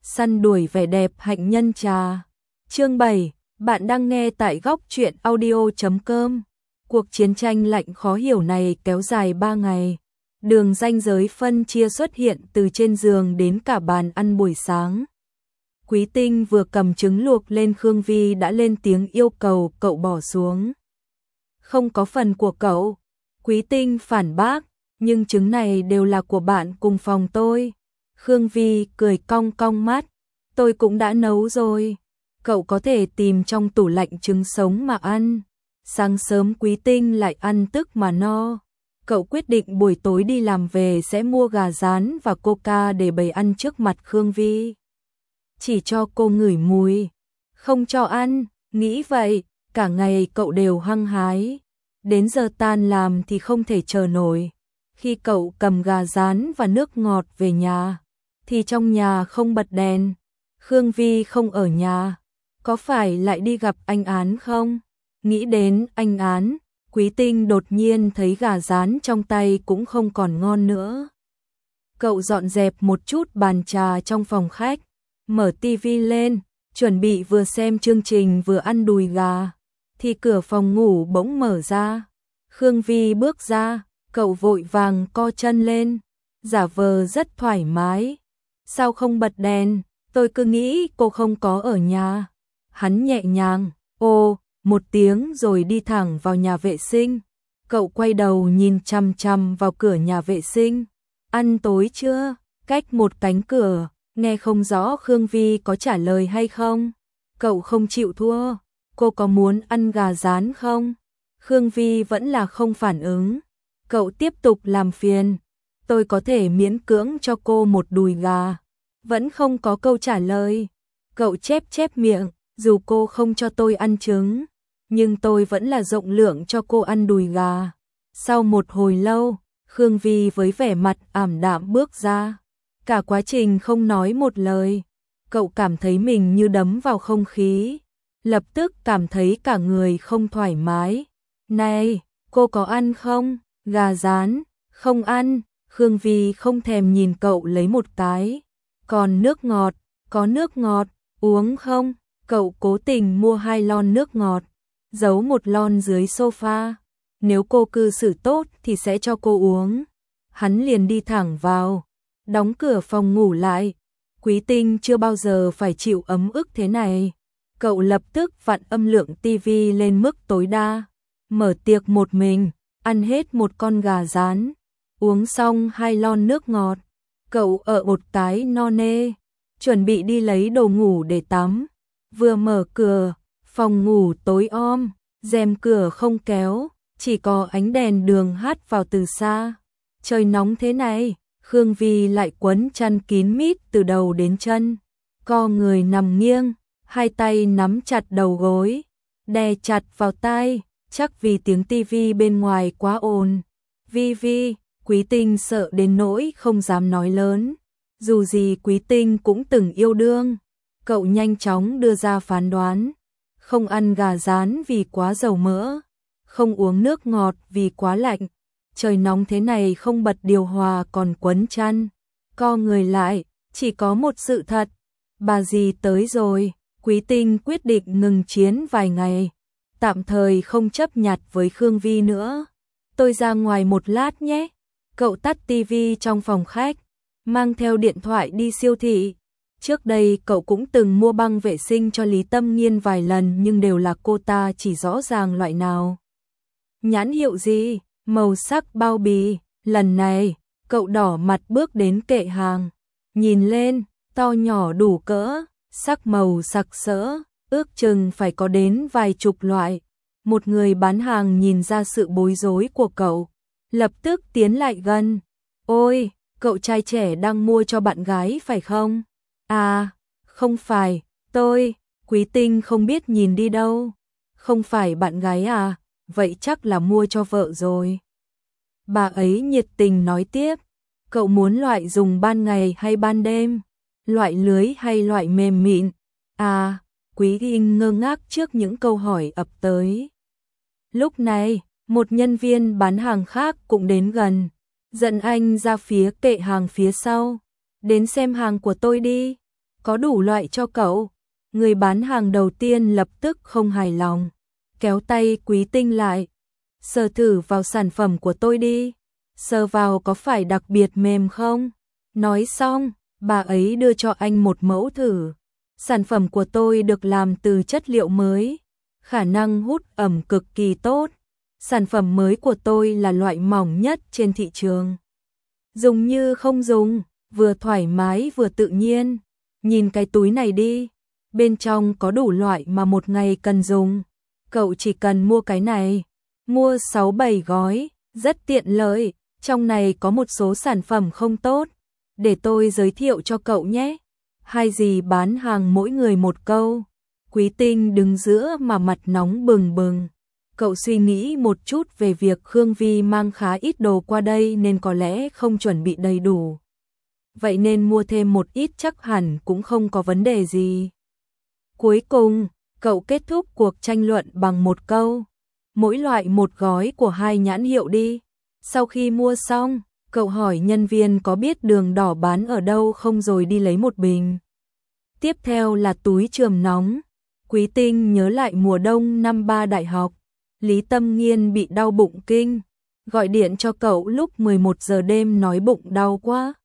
săn đuổi vẻ đẹp hạnh nhân trà. Chương 7, bạn đang nghe tại góc truyện audio.com. Cuộc chiến tranh lạnh khó hiểu này kéo dài 3 ngày. Đường ranh giới phân chia xuất hiện từ trên giường đến cả bàn ăn buổi sáng. Quý Tinh vừa cầm trứng luộc lên, Khương Vi đã lên tiếng yêu cầu cậu bỏ xuống. Không có phần của cậu. Quý Tinh phản bác, nhưng trứng này đều là của bạn cùng phòng tôi. Khương Vi cười cong cong mắt, tôi cũng đã nấu rồi. Cậu có thể tìm trong tủ lạnh trứng sống mà ăn. Sáng sớm Quý Tinh lại ăn tức mà no. Cậu quyết định buổi tối đi làm về sẽ mua gà rán và coca để bày ăn trước mặt Khương Vi. Chỉ cho cô ngửi mùi, không cho ăn. Nghĩ vậy, cả ngày cậu đều hăng hái. Đến giờ tan làm thì không thể chờ nổi. Khi cậu cầm gà rán và nước ngọt về nhà, thì trong nhà không bật đèn. Khương Vi không ở nhà. Có phải lại đi gặp anh Án không? Nghĩ đến anh Án, Quý Tinh đột nhiên thấy gà rán trong tay cũng không còn ngon nữa. Cậu dọn dẹp một chút bàn trà trong phòng khách, mở tivi lên, chuẩn bị vừa xem chương trình vừa ăn đùi gà, thì cửa phòng ngủ bỗng mở ra. Khương Vi bước ra, cậu vội vàng co chân lên, giả vờ rất thoải mái. Sao không bật đèn? Tôi cứ nghĩ cô không có ở nhà. Hắn nhẹ nhàng, một tiếng rồi đi thẳng vào nhà vệ sinh. Cậu quay đầu nhìn chằm chằm vào cửa nhà vệ sinh. Ăn tối chưa? Cách một cánh cửa, nghe không rõ Khương Vi có trả lời hay không. Cậu không chịu thua. Cô có muốn ăn gà rán không? Khương Vi vẫn là không phản ứng. Cậu tiếp tục làm phiền. Tôi có thể miễn cưỡng cho cô một đùi gà. Vẫn không có câu trả lời. Cậu chép miệng, dù cô không cho tôi ăn trứng, nhưng tôi vẫn là rộng lượng cho cô ăn đùi gà. Sau một hồi lâu, Khương Vi với vẻ mặt ảm đạm bước ra. Cả quá trình không nói một lời. Cậu cảm thấy mình như đấm vào không khí. Lập tức cảm thấy cả người không thoải mái. Này, cô có ăn không? Gà rán, không ăn. Khương Vi không thèm nhìn cậu lấy một cái. Còn nước ngọt, có nước ngọt, uống không? Cậu cố tình mua 2 lon nước ngọt, giấu 1 lon dưới sofa. Nếu cô cư xử tốt thì sẽ cho cô uống. Hắn liền đi thẳng vào, đóng cửa phòng ngủ lại. Quý Tinh chưa bao giờ phải chịu ấm ức thế này. Cậu lập tức vặn âm lượng tivi lên mức tối đa, mở tiệc một mình, ăn hết 1 con gà rán, uống xong 2 lon nước ngọt. Cậu ở một cái no nê, chuẩn bị đi lấy đồ ngủ để tắm. Vừa mở cửa, phòng ngủ tối om, rèm cửa không kéo, chỉ có ánh đèn đường hắt vào từ xa. Trời nóng thế này, Khương Vi lại quấn chăn kín mít từ đầu đến chân. Co người nằm nghiêng, 2 tay nắm chặt đầu gối, đè chặt vào tai, chắc vì tiếng tivi bên ngoài quá ồn. Vi, Quý Tinh sợ đến nỗi không dám nói lớn. Dù gì Quý Tinh cũng từng yêu đương. Cậu nhanh chóng đưa ra phán đoán. Không ăn gà rán vì quá dầu mỡ. Không uống nước ngọt vì quá lạnh. Trời nóng thế này không bật điều hòa còn quấn chăn. Co người lại, chỉ có một sự thật. Bà dì tới rồi. Quý Tinh quyết định ngừng chiến vài ngày. Tạm thời không chấp nhặt với Khương Vi nữa. Tôi ra ngoài một lát nhé. Cậu tắt tivi trong phòng khách, mang theo điện thoại đi siêu thị. Trước đây cậu cũng từng mua băng vệ sinh cho Lý Tâm Nghiên vài lần nhưng đều là cô ta chỉ rõ ràng loại nào, nhãn hiệu gì, màu sắc bao bì. Lần này, cậu đỏ mặt bước đến kệ hàng. Nhìn lên, to nhỏ đủ cỡ, sắc màu sặc sỡ, ước chừng phải có đến vài chục loại. Một người bán hàng nhìn ra sự bối rối của cậu, lập tức tiến lại gần. Ôi, cậu trai trẻ đang mua cho bạn gái phải không? À, không phải, tôi. Quý Tinh không biết nhìn đi đâu. Không phải bạn gái à, vậy chắc là mua cho vợ rồi. Bà ấy nhiệt tình nói tiếp. Cậu muốn loại dùng ban ngày hay ban đêm? Loại lưới hay loại mềm mịn? À, Quý Tinh ngơ ngác trước những câu hỏi ập tới. Lúc này, một nhân viên bán hàng khác cũng đến gần, dẫn anh ra phía kệ hàng phía sau. Đến xem hàng của tôi đi. có đủ loại cho cậu. Người bán hàng đầu tiên lập tức không hài lòng, kéo tay Quý Tinh lại. Sờ thử vào sản phẩm của tôi đi, sờ vào có phải đặc biệt mềm không? Nói xong, bà ấy đưa cho anh một mẫu thử. Sản phẩm của tôi được làm từ chất liệu mới, khả năng hút ẩm cực kỳ tốt. Sản phẩm mới của tôi là loại mỏng nhất trên thị trường. Dùng như không dùng, vừa thoải mái vừa tự nhiên. Nhìn cái túi này đi, bên trong có đủ loại mà một ngày cần dùng. Cậu chỉ cần mua cái này, mua 6-7 gói, rất tiện lợi. Trong này có một số sản phẩm không tốt, để tôi giới thiệu cho cậu nhé. Hai dì bán hàng mỗi người một câu. Quý Tinh đứng giữa mà mặt nóng bừng bừng. Cậu suy nghĩ một chút về việc Khương Vi mang khá ít đồ qua đây nên có lẽ không chuẩn bị đầy đủ. Vậy nên mua thêm một ít chắc hẳn cũng không có vấn đề gì. Cuối cùng, cậu kết thúc cuộc tranh luận bằng một câu. Mỗi loại một gói của 2 nhãn hiệu đi. Sau khi mua xong, cậu hỏi nhân viên có biết đường đỏ bán ở đâu không rồi đi lấy một bình. Tiếp theo là túi chườm nóng. Quý Tinh nhớ lại mùa đông năm 3 đại học, Lý Tâm Nghiên bị đau bụng kinh, gọi điện cho cậu lúc 11 giờ đêm nói bụng đau quá.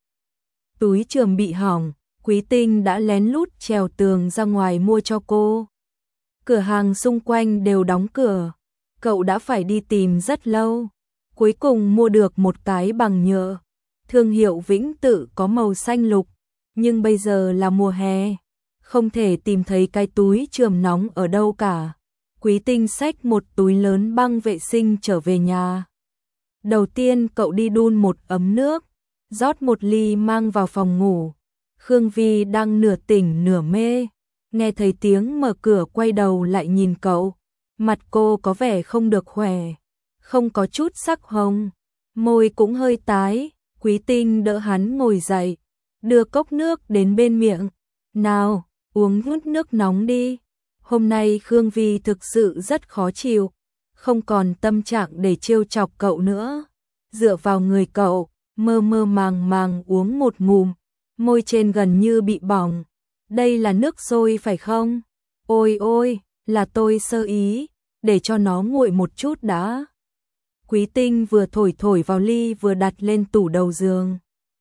Túi chườm bị hỏng, Quý Tinh đã lén lút trèo tường ra ngoài mua cho cô. Cửa hàng xung quanh đều đóng cửa, cậu đã phải đi tìm rất lâu. Cuối cùng mua được một cái bằng nhựa, thương hiệu Vĩnh Tự có màu xanh lục, nhưng bây giờ là mùa hè, không thể tìm thấy cái túi chườm nóng ở đâu cả. Quý Tinh xách một túi lớn băng vệ sinh trở về nhà. Đầu tiên cậu đi đun một ấm nước, rót một ly mang vào phòng ngủ. Khương Vi đang nửa tỉnh nửa mê, nghe thấy tiếng mở cửa quay đầu lại nhìn cậu. Mặt cô có vẻ không được khỏe, không có chút sắc hồng, môi cũng hơi tái. Quý Tinh đỡ hắn ngồi dậy, đưa cốc nước đến bên miệng. Nào, uống hút nước nóng đi. Hôm nay Khương Vi thực sự rất khó chịu, không còn tâm trạng để trêu chọc cậu nữa. Dựa vào người cậu, mơ mơ màng màng uống một ngụm, môi trên gần như bị bỏng. Đây là nước sôi phải không? Ôi ôi, là tôi sơ ý, để cho nó nguội một chút đã. Quý Tinh vừa thổi vào ly vừa đặt lên tủ đầu giường.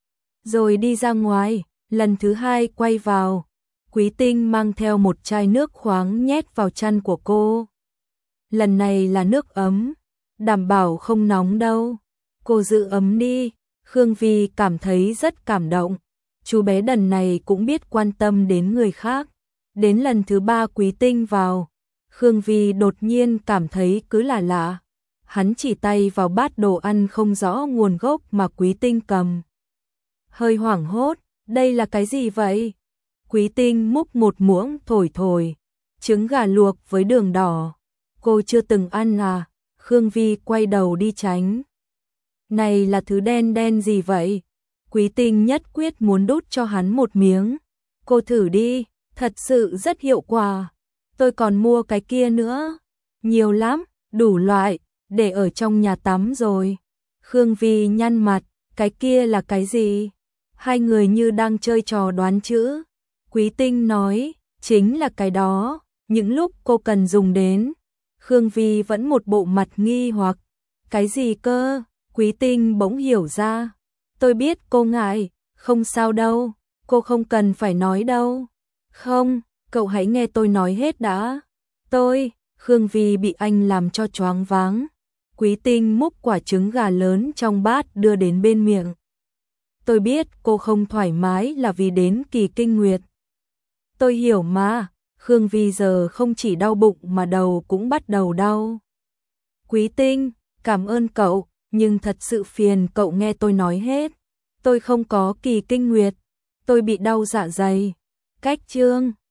Rồi đi ra ngoài, lần thứ hai quay vào. Quý Tinh mang theo một chai nước khoáng nhét vào chăn của cô. Lần này là nước ấm, đảm bảo không nóng đâu. Cô giữ ấm đi. Khương Vi cảm thấy rất cảm động. Chú bé đần này cũng biết quan tâm đến người khác. Đến lần thứ 3 Quý Tinh vào, Khương Vi đột nhiên cảm thấy cứ là lạ. Hắn chỉ tay vào bát đồ ăn không rõ nguồn gốc mà Quý Tinh cầm. Hơi hoảng hốt, đây là cái gì vậy? Quý Tinh múc một muỗng thổi, trứng gà luộc với đường đỏ. Cô chưa từng ăn à? Khương Vi quay đầu đi tránh. Này là thứ đen đen gì vậy? Quý Tinh nhất quyết muốn đút cho hắn một miếng. Cô thử đi, thật sự rất hiệu quả. Tôi còn mua cái kia nữa. Nhiều lắm, đủ loại, để ở trong nhà tắm rồi. Khương Vi nhăn mặt, cái kia là cái gì? Hai người như đang chơi trò đoán chữ. Quý Tinh nói, chính là cái đó, những lúc cô cần dùng đến. Khương Vi vẫn một bộ mặt nghi hoặc. Cái gì cơ? Quý Tinh bỗng hiểu ra. Tôi biết cô ngại, không sao đâu, cô không cần phải nói đâu. Không, cậu hãy nghe tôi nói hết đã. Khương Vi bị anh làm cho choáng váng. Quý Tinh múc quả trứng gà lớn trong bát đưa đến bên miệng. Tôi biết cô không thoải mái là vì đến kỳ kinh nguyệt. Tôi hiểu mà, Khương Vi giờ không chỉ đau bụng mà đầu cũng bắt đầu đau. Quý Tinh, cảm ơn cậu, nhưng thật sự phiền cậu nghe tôi nói hết. Tôi không có kỳ kinh nguyệt, tôi bị đau dạ dày. Cách chương